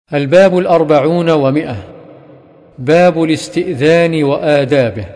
الباب 400 باب الاستئذان وآدابه.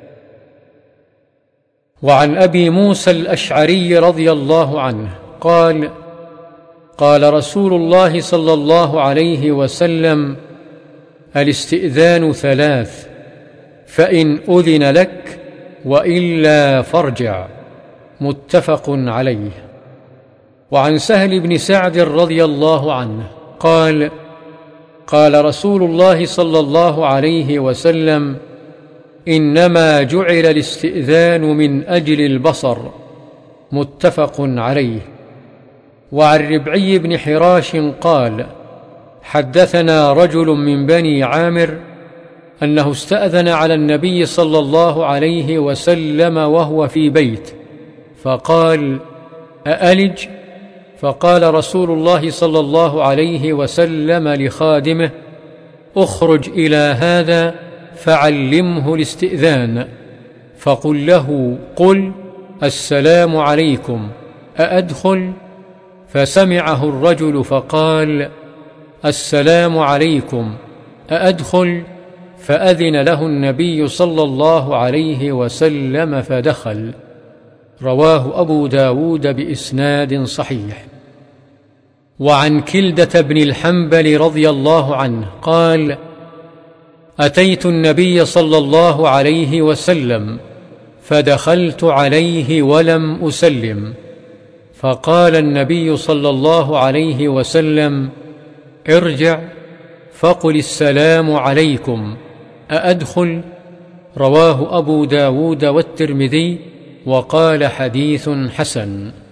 وعن أبي موسى الأشعري رضي الله عنه قال: قال رسول الله صلى الله عليه وسلم: الاستئذان 3، فإن أذن لك وإلا فارجع. متفق عليه. وعن سهل بن سعد رضي الله عنه قال: قال رسول الله صلى الله عليه وسلم: إنما جعل الاستئذان من أجل البصر. متفق عليه. وعن ربعي بن حراش قال: حدثنا رجل من بني عامر أنه استأذن على النبي صلى الله عليه وسلم وهو في بيت، فقال: أألج؟ فقال رسول الله صلى الله عليه وسلم لخادمه: اخرج إلى هذا فعلمه الاستئذان، فقل له: قل السلام عليكم، أأدخل؟ فسمعه الرجل فقال: السلام عليكم، أأدخل؟ فأذن له النبي صلى الله عليه وسلم فدخل. رواه أبو داود بإسناد صحيح. وعن كلدة بن الحنبل رضي الله عنه قال: أتيت النبي صلى الله عليه وسلم فدخلت عليه ولم أسلم، فقال النبي صلى الله عليه وسلم: ارجع فقل السلام عليكم، أأدخل؟ رواه أبو داود والترمذي وقال: حديث حسن.